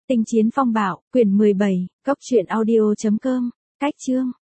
Tinh chiến phong bạo, quyển 17, cốc truyện audio.com, cách chương.